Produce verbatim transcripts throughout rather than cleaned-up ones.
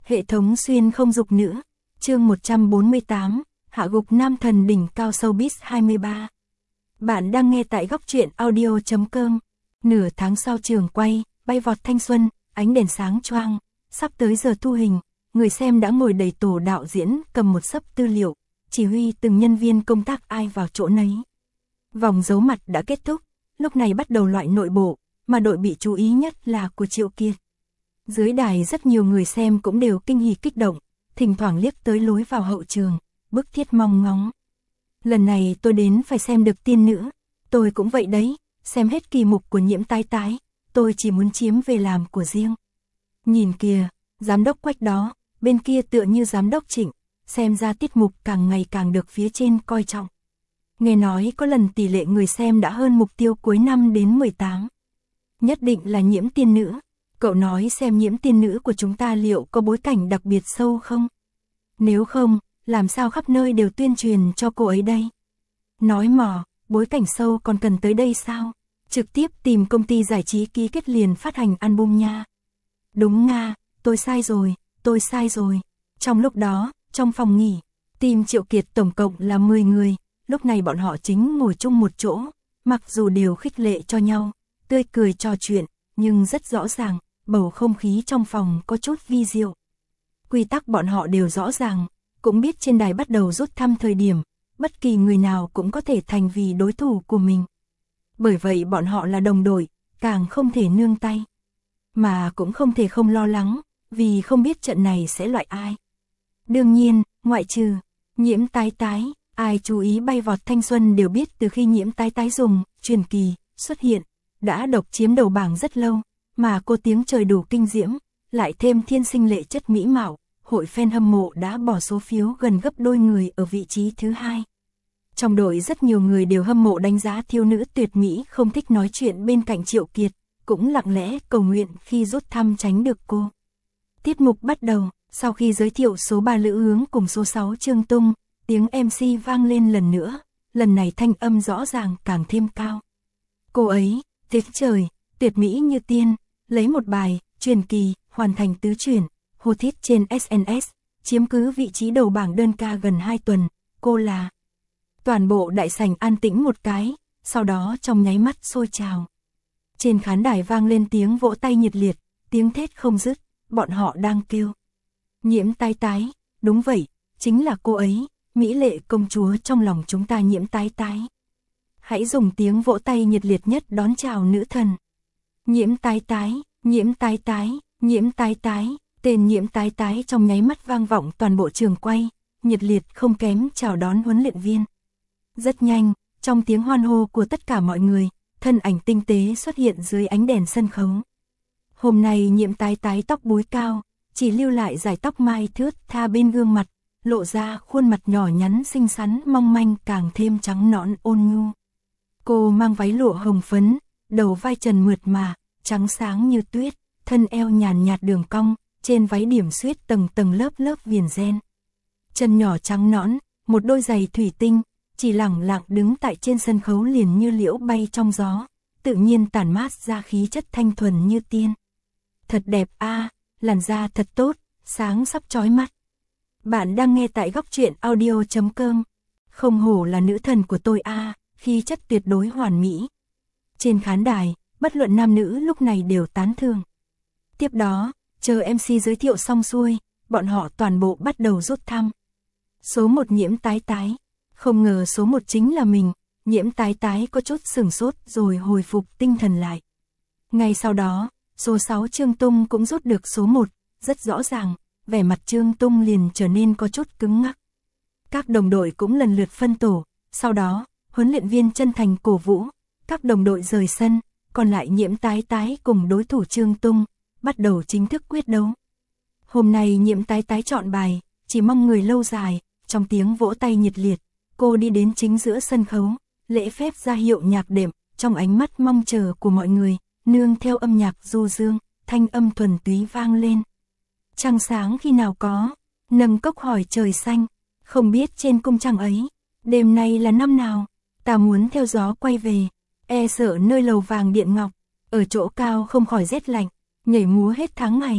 Hệ thống xuyên không dục nữa. Chương một trăm bốn mươi tám, hạ gục nam thần đỉnh cao showbiz hai mươi ba. Bạn đang nghe tại góc truyện audio chấm com. Nửa tháng sau trường quay, bay vọt thanh xuân, ánh đèn sáng choang, sắp tới giờ thu hình, người xem đã ngồi đầy tổ đạo diễn cầm một xấp tư liệu, chỉ huy từng nhân viên công tác ai vào chỗ nấy. Vòng giấu mặt đã kết thúc, lúc này bắt đầu loại nội bộ, mà đội bị chú ý nhất là của Triệu Kiệt. Dưới đài rất nhiều người xem cũng đều kinh hỉ kích động, thỉnh thoảng liếc tới lối vào hậu trường, bức thiết mong ngóng. Lần này tôi đến phải xem được tiên nữ, tôi cũng vậy đấy, xem hết kỳ mục của Nhiễm Tái Tái, tôi chỉ muốn chiếm về làm của riêng. Nhìn kìa, giám đốc Quách đó, bên kia tựa như giám đốc Trịnh, xem ra tiết mục càng ngày càng được phía trên coi trọng. Nghe nói có lần tỷ lệ người xem đã hơn mục tiêu cuối năm đến mười tám. Nhất định là Nhiễm tiên nữ. Cậu nói xem Nhiễm tiên nữ của chúng ta liệu có bối cảnh đặc biệt sâu không? Nếu không, làm sao khắp nơi đều tuyên truyền cho cô ấy đây? Nói mò, bối cảnh sâu còn cần tới đây sao? Trực tiếp tìm công ty giải trí ký kết liền phát hành album nha. Đúng nga, tôi sai rồi, tôi sai rồi. Trong lúc đó, trong phòng nghỉ, team Triệu Kiệt tổng cộng là mười người, lúc này bọn họ chính ngồi chung một chỗ, mặc dù đều khích lệ cho nhau, tươi cười trò chuyện, nhưng rất rõ ràng, bầu không khí trong phòng có chút vi diệu. Quy tắc bọn họ đều rõ ràng, cũng biết trên đài bắt đầu rút thăm thời điểm, bất kỳ người nào cũng có thể thành vì đối thủ của mình. Bởi vậy bọn họ là đồng đội, càng không thể nương tay. Mà cũng không thể không lo lắng, vì không biết trận này sẽ loại ai. Đương nhiên, ngoại trừ Nhiễm Tái Tái, ai chú ý bay vọt thanh xuân đều biết từ khi Nhiễm Tái Tái dùng truyền kỳ xuất hiện, đã độc chiếm đầu bảng rất lâu, mà cô tiếng trời đủ kinh diễm, lại thêm thiên sinh lệ chất mỹ mạo, hội fan hâm mộ đã bỏ số phiếu gần gấp đôi người ở vị trí thứ hai. Trong đội rất nhiều người đều hâm mộ đánh giá thiếu nữ tuyệt mỹ không thích nói chuyện bên cạnh Triệu Kiệt, cũng lặng lẽ cầu nguyện khi rút thăm tránh được cô. Tiết mục bắt đầu, sau khi giới thiệu số ba Lữ Hướng cùng số sáu Trương Tung, tiếng em xê vang lên lần nữa, lần này thanh âm rõ ràng càng thêm cao. Cô ấy, tiếng trời, tuyệt mỹ như tiên, lấy một bài, truyền kỳ, hoàn thành tứ chuyển, hot hit trên ét en ét, chiếm cứ vị trí đầu bảng đơn ca gần hai tuần, cô là... Toàn bộ đại sảnh an tĩnh một cái, sau đó trong nháy mắt sôi trào. Trên khán đài vang lên tiếng vỗ tay nhiệt liệt, tiếng thét không dứt, bọn họ đang kêu. Nhiễm Tái Tái, đúng vậy, chính là cô ấy, mỹ lệ công chúa trong lòng chúng ta Nhiễm Tái Tái. Hãy dùng tiếng vỗ tay nhiệt liệt nhất đón chào nữ thần. Nhiễm Tái Tái, Nhiễm Tái Tái, Nhiễm Tái Tái, tên Nhiễm Tái Tái trong nháy mắt vang vọng toàn bộ trường quay, nhiệt liệt không kém chào đón huấn luyện viên. Rất nhanh, trong tiếng hoan hô của tất cả mọi người, thân ảnh tinh tế xuất hiện dưới ánh đèn sân khấu. Hôm nay Nhiễm Tái Tái tóc búi cao, chỉ lưu lại dải tóc mai thướt tha bên gương mặt, lộ ra khuôn mặt nhỏ nhắn xinh xắn mong manh càng thêm trắng nõn ôn nhu. Cô mang váy lụa hồng phấn, đầu vai trần mượt mà, trắng sáng như tuyết, thân eo nhàn nhạt đường cong, trên váy điểm xuyết tầng tầng lớp lớp viền ren. Chân nhỏ trắng nõn, một đôi giày thủy tinh, chỉ lẳng lặng đứng tại trên sân khấu liền như liễu bay trong gió, tự nhiên tản mát ra khí chất thanh thuần như tiên. Thật đẹp a, à, làn da thật tốt, sáng sắp chói mắt. Bạn đang nghe tại góc truyện audio chấm com. Không hổ là nữ thần của tôi a, à, khí chất tuyệt đối hoàn mỹ. Trên khán đài, bất luận nam nữ lúc này đều tán thưởng. Tiếp đó, chờ em xê giới thiệu xong xuôi, bọn họ toàn bộ bắt đầu rút thăm. Số một Nhiễm Tái Tái. Không ngờ số một chính là mình, Nhiễm Tái Tái có chút sửng sốt rồi hồi phục tinh thần lại. Ngay sau đó, số sáu Trương Tung cũng rút được số một, rất rõ ràng, vẻ mặt Trương Tung liền trở nên có chút cứng ngắc. Các đồng đội cũng lần lượt phân tổ, sau đó, huấn luyện viên chân thành cổ vũ, các đồng đội rời sân, còn lại Nhiễm Tái Tái cùng đối thủ Trương Tung, bắt đầu chính thức quyết đấu. Hôm nay Nhiễm Tái Tái chọn bài, chỉ mong người lâu dài, trong tiếng vỗ tay nhiệt liệt, cô đi đến chính giữa sân khấu, lễ phép ra hiệu nhạc đệm, trong ánh mắt mong chờ của mọi người, nương theo âm nhạc du dương, thanh âm thuần túy vang lên. Trăng sáng khi nào có, nâng cốc hỏi trời xanh, không biết trên cung trăng ấy, đêm nay là năm nào, ta muốn theo gió quay về, e sợ nơi lầu vàng điện ngọc, ở chỗ cao không khỏi rét lạnh, nhảy múa hết tháng ngày,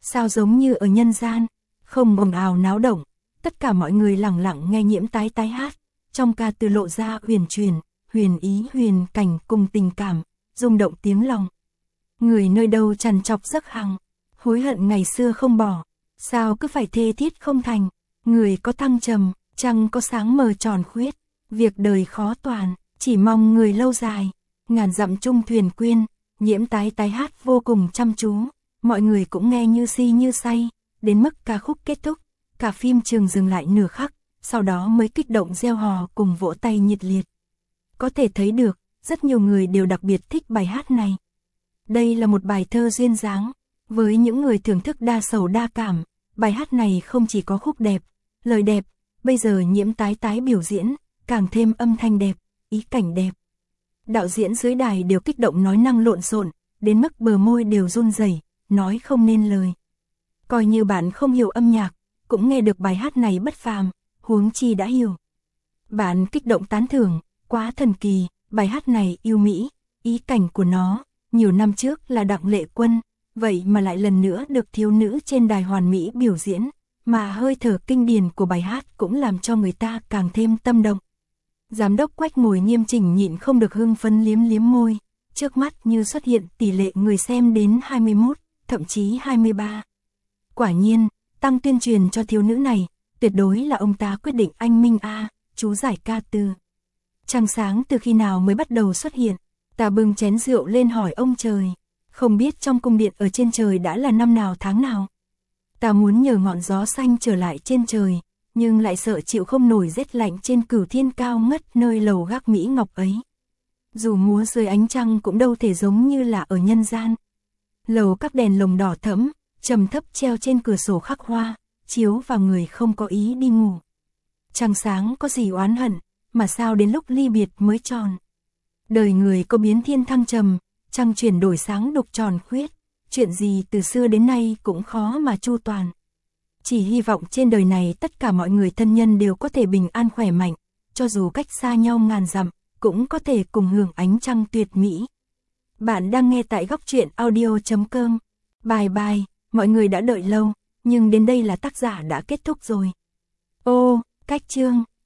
sao giống như ở nhân gian, không ồn ào náo động, tất cả mọi người lặng lặng nghe Nhiễm Tái Tái hát, trong ca từ lộ ra huyền truyền, huyền ý huyền cảnh cùng tình cảm, rung động tiếng lòng. Người nơi đâu trằn trọc giấc hằng, hối hận ngày xưa không bỏ, sao cứ phải thê thiết không thành, người có thăng trầm, trăng có sáng mờ tròn khuyết, việc đời khó toàn, chỉ mong người lâu dài, ngàn dặm chung thuyền quyên, Nhiễm Tái Tái hát vô cùng chăm chú, mọi người cũng nghe như si như say, đến mức ca khúc kết thúc, cả phim trường dừng lại nửa khắc, sau đó mới kích động reo hò cùng vỗ tay nhiệt liệt. Có thể thấy được, rất nhiều người đều đặc biệt thích bài hát này. Đây là một bài thơ duyên dáng, với những người thưởng thức đa sầu đa cảm, bài hát này không chỉ có khúc đẹp, lời đẹp, bây giờ Nhiễm Tái Tái biểu diễn, càng thêm âm thanh đẹp, ý cảnh đẹp. Đạo diễn dưới đài đều kích động nói năng lộn xộn, đến mức bờ môi đều run rẩy, nói không nên lời. Coi như bạn không hiểu âm nhạc, cũng nghe được bài hát này bất phàm, huống chi đã hiểu. Bạn kích động tán thưởng, quá thần kỳ, bài hát này yêu mỹ, ý cảnh của nó, nhiều năm trước là Đặng Lệ Quân, vậy mà lại lần nữa được thiếu nữ trên đài hoàn mỹ biểu diễn, mà hơi thở kinh điển của bài hát cũng làm cho người ta càng thêm tâm động. Giám đốc Quách ngồi nghiêm chỉnh nhịn không được hưng phấn liếm liếm môi, trước mắt như xuất hiện tỷ lệ người xem đến hai mươi mốt, thậm chí hai mươi ba. Quả nhiên, tăng tuyên truyền cho thiếu nữ này, tuyệt đối là ông ta quyết định. Anh Minh a, chú giải ca từ. Trăng sáng từ khi nào mới bắt đầu xuất hiện, ta bưng chén rượu lên hỏi ông trời, không biết trong cung điện ở trên trời đã là năm nào tháng nào. Ta muốn nhờ ngọn gió xanh trở lại trên trời, nhưng lại sợ chịu không nổi rét lạnh trên cửu thiên cao ngất nơi lầu gác Mỹ Ngọc ấy. Dù múa dưới ánh trăng cũng đâu thể giống như là ở nhân gian. Lầu các đèn lồng đỏ thẫm, trầm thấp treo trên cửa sổ khắc hoa, chiếu vào người không có ý đi ngủ. Trăng sáng có gì oán hận, mà sao đến lúc ly biệt mới tròn. Đời người có biến thiên thăng trầm, trăng chuyển đổi sáng đục tròn khuyết, chuyện gì từ xưa đến nay cũng khó mà chu toàn. Chỉ hy vọng trên đời này tất cả mọi người thân nhân đều có thể bình an khỏe mạnh, cho dù cách xa nhau ngàn dặm, cũng có thể cùng hưởng ánh trăng tuyệt mỹ. Bạn đang nghe tại góc truyện audio chấm com. Bye bye, mọi người đã đợi lâu, nhưng đến đây là tác giả đã kết thúc rồi. Ô, cách chương.